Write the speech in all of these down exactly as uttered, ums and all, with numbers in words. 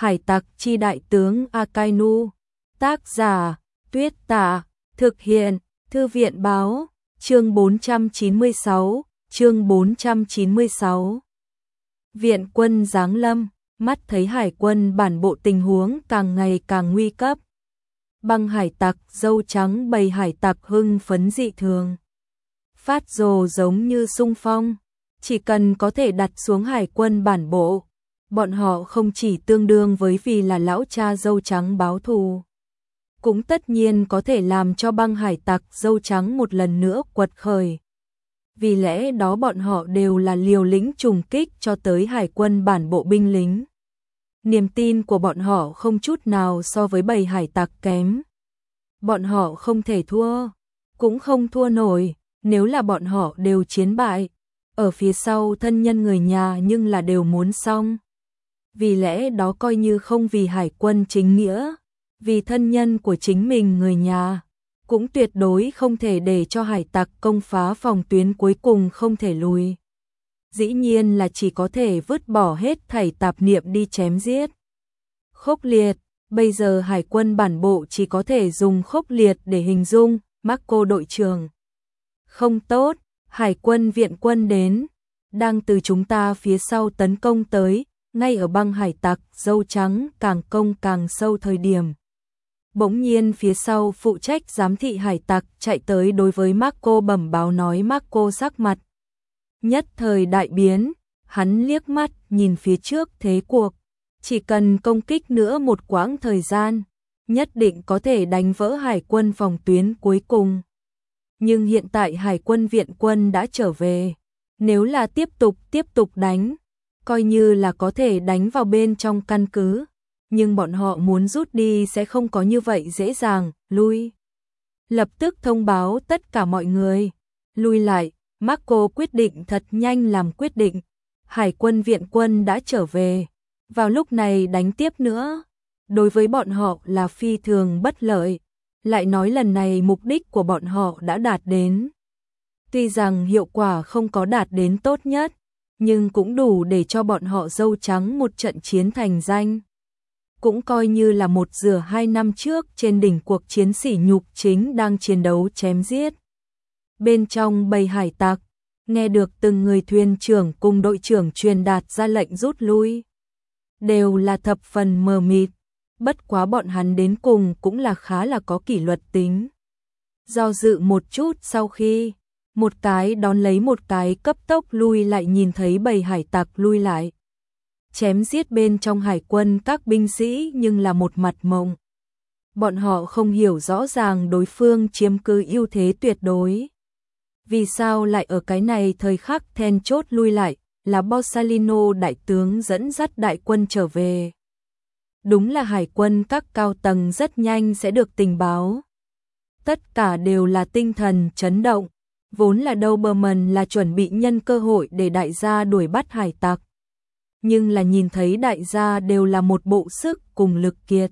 Hải tặc chi đại tướng Akainu. Tác giả, Tuyết Tả. Thực hiện, Thư viện báo. Chương bốn trăm chín mươi sáu, chương bốn trăm chín mươi sáu. Viện quân giáng lâm, mắt thấy hải quân bản bộ tình huống càng ngày càng nguy cấp. Băng hải tặc dâu trắng bầy hải tặc hưng phấn dị thường. Phát rồ giống như xung phong, chỉ cần có thể đặt xuống hải quân bản bộ, bọn họ không chỉ tương đương với vì là lão cha dâu trắng báo thù, cũng tất nhiên có thể làm cho băng hải tặc dâu trắng một lần nữa quật khởi. Vì lẽ đó bọn họ đều là liều lĩnh trùng kích cho tới hải quân bản bộ binh lính. Niềm tin của bọn họ không chút nào so với bầy hải tặc kém. Bọn họ không thể thua, cũng không thua nổi, nếu là bọn họ đều chiến bại. Ở phía sau thân nhân người nhà nhưng là đều muốn xong. Vì lẽ đó coi như không vì hải quân chính nghĩa, vì thân nhân của chính mình người nhà, cũng tuyệt đối không thể để cho hải tặc công phá phòng tuyến cuối cùng không thể lùi. Dĩ nhiên là chỉ có thể vứt bỏ hết thảy tạp niệm đi chém giết. Khốc liệt, bây giờ hải quân bản bộ chỉ có thể dùng khốc liệt để hình dung. Marco đội trưởng. Không tốt, hải quân viện quân đến, đang từ chúng ta phía sau tấn công tới, ngay ở băng hải tặc dâu trắng càng công càng sâu thời điểm. Bỗng nhiên phía sau phụ trách giám thị hải tặc chạy tới đối với Marco bẩm báo nói. Marco sắc mặt nhất thời đại biến, hắn liếc mắt nhìn phía trước thế cuộc, chỉ cần công kích nữa một quãng thời gian, nhất định có thể đánh vỡ hải quân phòng tuyến cuối cùng. Nhưng hiện tại hải quân viện quân đã trở về, nếu là tiếp tục tiếp tục đánh, coi như là có thể đánh vào bên trong căn cứ, nhưng bọn họ muốn rút đi sẽ không có như vậy dễ dàng. Lui. Lập tức thông báo tất cả mọi người, lui lại. Marco quyết định thật nhanh làm quyết định. Hải quân viện quân đã trở về, vào lúc này đánh tiếp nữa, đối với bọn họ là phi thường bất lợi. Lại nói lần này mục đích của bọn họ đã đạt đến. Tuy rằng hiệu quả không có đạt đến tốt nhất, nhưng cũng đủ để cho bọn họ dâu trắng một trận chiến thành danh. Cũng coi như là một rửa hai năm trước trên đỉnh cuộc chiến sỉ nhục chính đang chiến đấu chém giết. Bên trong bầy hải tặc, nghe được từng người thuyền trưởng cùng đội trưởng truyền đạt ra lệnh rút lui, đều là thập phần mờ mịt, bất quá bọn hắn đến cùng cũng là khá là có kỷ luật tính. Do dự một chút sau khi, một cái đón lấy một cái cấp tốc lui lại, nhìn thấy bầy hải tặc lui lại. Chém giết bên trong hải quân các binh sĩ nhưng là một mặt mộng. Bọn họ không hiểu rõ ràng đối phương chiếm cứ ưu thế tuyệt đối. Vì sao lại ở cái này thời khắc then chốt lui lại, là Borsalino đại tướng dẫn dắt đại quân trở về. Đúng là hải quân các cao tầng rất nhanh sẽ được tình báo. Tất cả đều là tinh thần chấn động, vốn là Doberman là chuẩn bị nhân cơ hội để đại gia đuổi bắt hải tặc. Nhưng là nhìn thấy đại gia đều là một bộ sức cùng lực kiệt.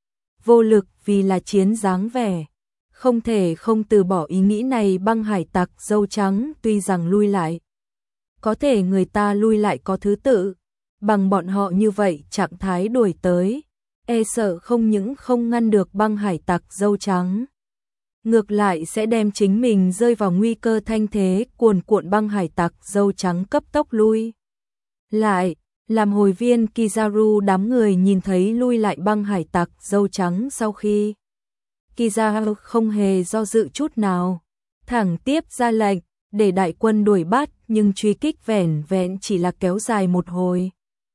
Vô lực vì là chiến dáng vẻ. Không thể không từ bỏ ý nghĩ này. Băng hải tặc dâu trắng tuy rằng lui lại, có thể người ta lui lại có thứ tự. Bằng bọn họ như vậy trạng thái đuổi tới, e sợ không những không ngăn được băng hải tặc dâu trắng, ngược lại sẽ đem chính mình rơi vào nguy cơ thanh thế. Cuồn cuộn băng hải tặc dâu trắng cấp tốc lui lại. Làm hồi viên Kizaru đám người nhìn thấy lui lại băng hải tặc dâu trắng sau khi, Kizaru không hề do dự chút nào, thẳng tiếp ra lệnh để đại quân đuổi bắt, nhưng truy kích vẻn vẹn chỉ là kéo dài một hồi.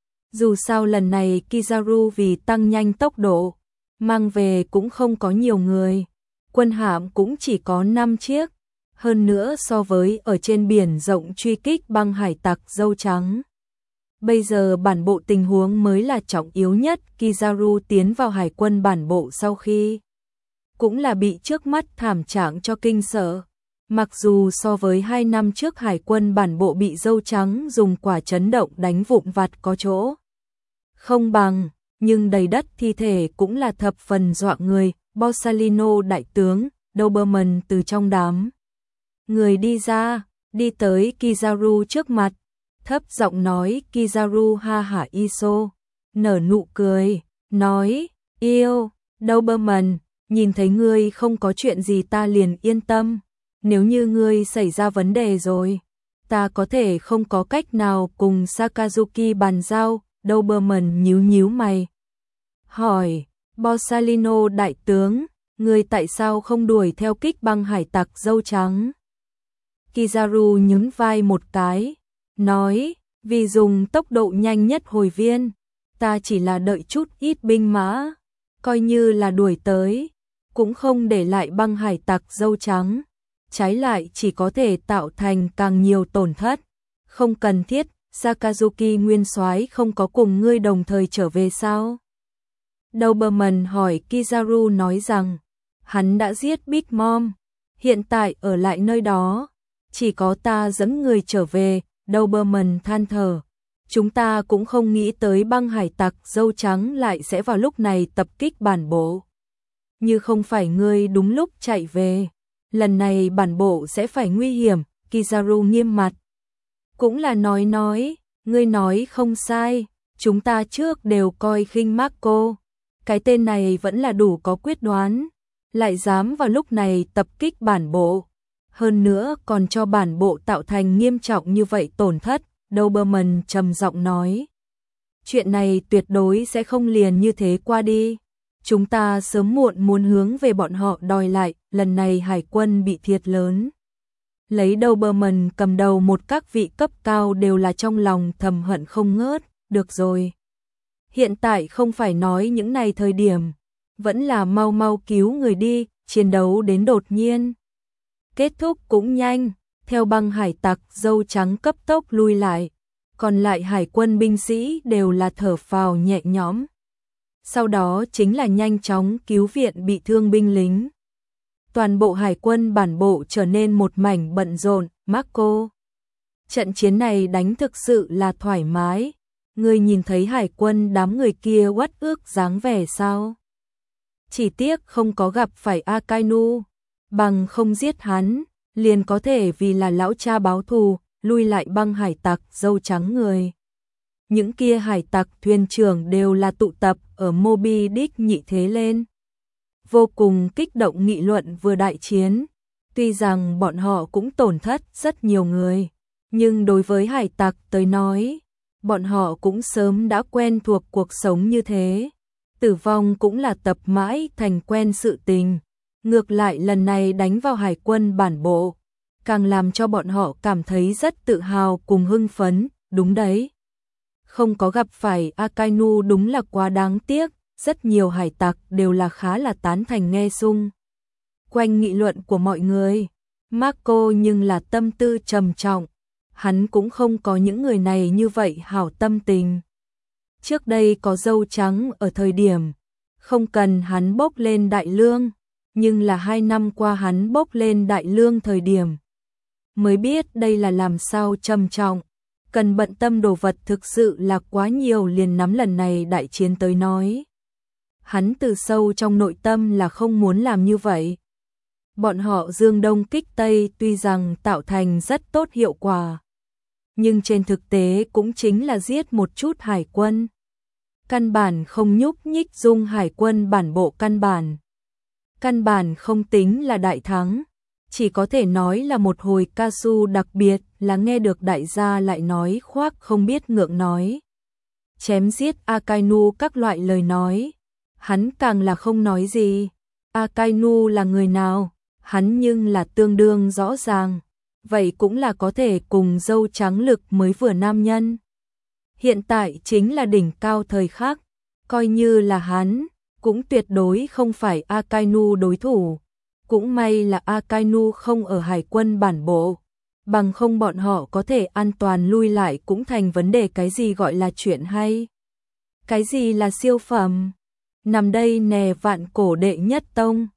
Dù sao lần này Kizaru vì tăng nhanh tốc độ, mang về cũng không có nhiều người, quân hạm cũng chỉ có năm chiếc, hơn nữa so với ở trên biển rộng truy kích băng hải tặc dâu trắng. Bây giờ bản bộ tình huống mới là trọng yếu nhất. Kizaru tiến vào hải quân bản bộ sau khi, cũng là bị trước mắt thảm trạng cho kinh sợ. Mặc dù so với hai năm trước hải quân bản bộ bị dâu trắng dùng quả chấn động đánh vụn vặt có chỗ không bằng, nhưng đầy đất thi thể cũng là thập phần dọa người. Borsalino đại tướng, Doberman từ trong đám người đi ra, đi tới Kizaru trước mặt, thấp giọng nói. Kizaru ha hả Iso, nở nụ cười, nói, yêu, Doberman, nhìn thấy ngươi không có chuyện gì ta liền yên tâm, nếu như ngươi xảy ra vấn đề rồi, ta có thể không có cách nào cùng Sakazuki bàn giao. Doberman nhíu nhíu mày, hỏi, Borsalino đại tướng, ngươi tại sao không đuổi theo kích băng hải tặc dâu trắng? Kizaru nhún vai một cái, nói, vì dùng tốc độ nhanh nhất hồi viên, ta chỉ là đợi chút ít binh mã, coi như là đuổi tới, cũng không để lại băng hải tặc dâu trắng, trái lại chỉ có thể tạo thành càng nhiều tổn thất, không cần thiết. Sakazuki nguyên soái không có cùng ngươi đồng thời trở về sao? Doberman hỏi. Kizaru nói rằng, hắn đã giết Big Mom, hiện tại ở lại nơi đó, chỉ có ta dẫn người trở về. Doberman than thở, chúng ta cũng không nghĩ tới băng hải tặc dâu trắng lại sẽ vào lúc này tập kích bản bộ. Như không phải ngươi đúng lúc chạy về, lần này bản bộ sẽ phải nguy hiểm. Kizaru nghiêm mặt, cũng là nói nói, ngươi nói không sai, chúng ta trước đều coi khinh Marco, cái tên này vẫn là đủ có quyết đoán, lại dám vào lúc này tập kích bản bộ, hơn nữa còn cho bản bộ tạo thành nghiêm trọng như vậy tổn thất. Doberman trầm giọng nói, chuyện này tuyệt đối sẽ không liền như thế qua đi, chúng ta sớm muộn muốn hướng về bọn họ đòi lại, lần này hải quân bị thiệt lớn. Lấy Doberman cầm đầu một các vị cấp cao đều là trong lòng thầm hận không ngớt. Được rồi, hiện tại không phải nói những này thời điểm, vẫn là mau mau cứu người đi, chiến đấu đến đột nhiên kết thúc cũng nhanh. Theo băng hải tặc dâu trắng cấp tốc lui lại, còn lại hải quân binh sĩ đều là thở phào nhẹ nhõm. Sau đó chính là nhanh chóng cứu viện bị thương binh lính. Toàn bộ hải quân bản bộ trở nên một mảnh bận rộn. Marco, trận chiến này đánh thực sự là thoải mái. Ngươi nhìn thấy hải quân đám người kia uất ức dáng vẻ sao? Chỉ tiếc không có gặp phải Akainu, bằng không giết hắn, liền có thể vì là lão cha báo thù, lui lại băng hải tặc dâu trắng người. Những kia hải tặc thuyền trưởng đều là tụ tập ở Moby Dick nhị thế lên. Vô cùng kích động nghị luận vừa đại chiến, tuy rằng bọn họ cũng tổn thất rất nhiều người, nhưng đối với hải tặc tới nói, bọn họ cũng sớm đã quen thuộc cuộc sống như thế, tử vong cũng là tập mãi thành quen sự tình. Ngược lại lần này đánh vào hải quân bản bộ, càng làm cho bọn họ cảm thấy rất tự hào cùng hưng phấn. Đúng đấy, không có gặp phải Akainu đúng là quá đáng tiếc. Rất nhiều hải tặc đều là khá là tán thành nghe xung quanh nghị luận của mọi người. Marco nhưng là tâm tư trầm trọng, hắn cũng không có những người này như vậy hảo tâm tình. Trước đây có dâu trắng ở thời điểm, không cần hắn bốc lên đại lương, nhưng là hai năm qua hắn bốc lên đại lương thời điểm, mới biết đây là làm sao trầm trọng, cần bận tâm đồ vật thực sự là quá nhiều. Liền nắm lần này đại chiến tới nói, hắn từ sâu trong nội tâm là không muốn làm như vậy. Bọn họ dương đông kích tây tuy rằng tạo thành rất tốt hiệu quả, nhưng trên thực tế cũng chính là giết một chút hải quân, căn bản không nhúc nhích dung hải quân bản bộ, căn bản căn bản không tính là đại thắng, chỉ có thể nói là một hồi ca su. Đặc biệt là nghe được đại gia lại nói khoác không biết ngượng nói chém giết Akainu các loại lời nói, hắn càng là không nói gì. Akainu là người nào, hắn nhưng là tương đương rõ ràng, vậy cũng là có thể cùng dâu trắng lực mới vừa nam nhân. Hiện tại chính là đỉnh cao thời khắc, coi như là hắn, cũng tuyệt đối không phải Akainu đối thủ. Cũng may là Akainu không ở hải quân bản bộ, bằng không bọn họ có thể an toàn lui lại cũng thành vấn đề. Cái gì gọi là chuyện hay? Cái gì là siêu phẩm? Nằm đây nè vạn cổ đệ nhất tông,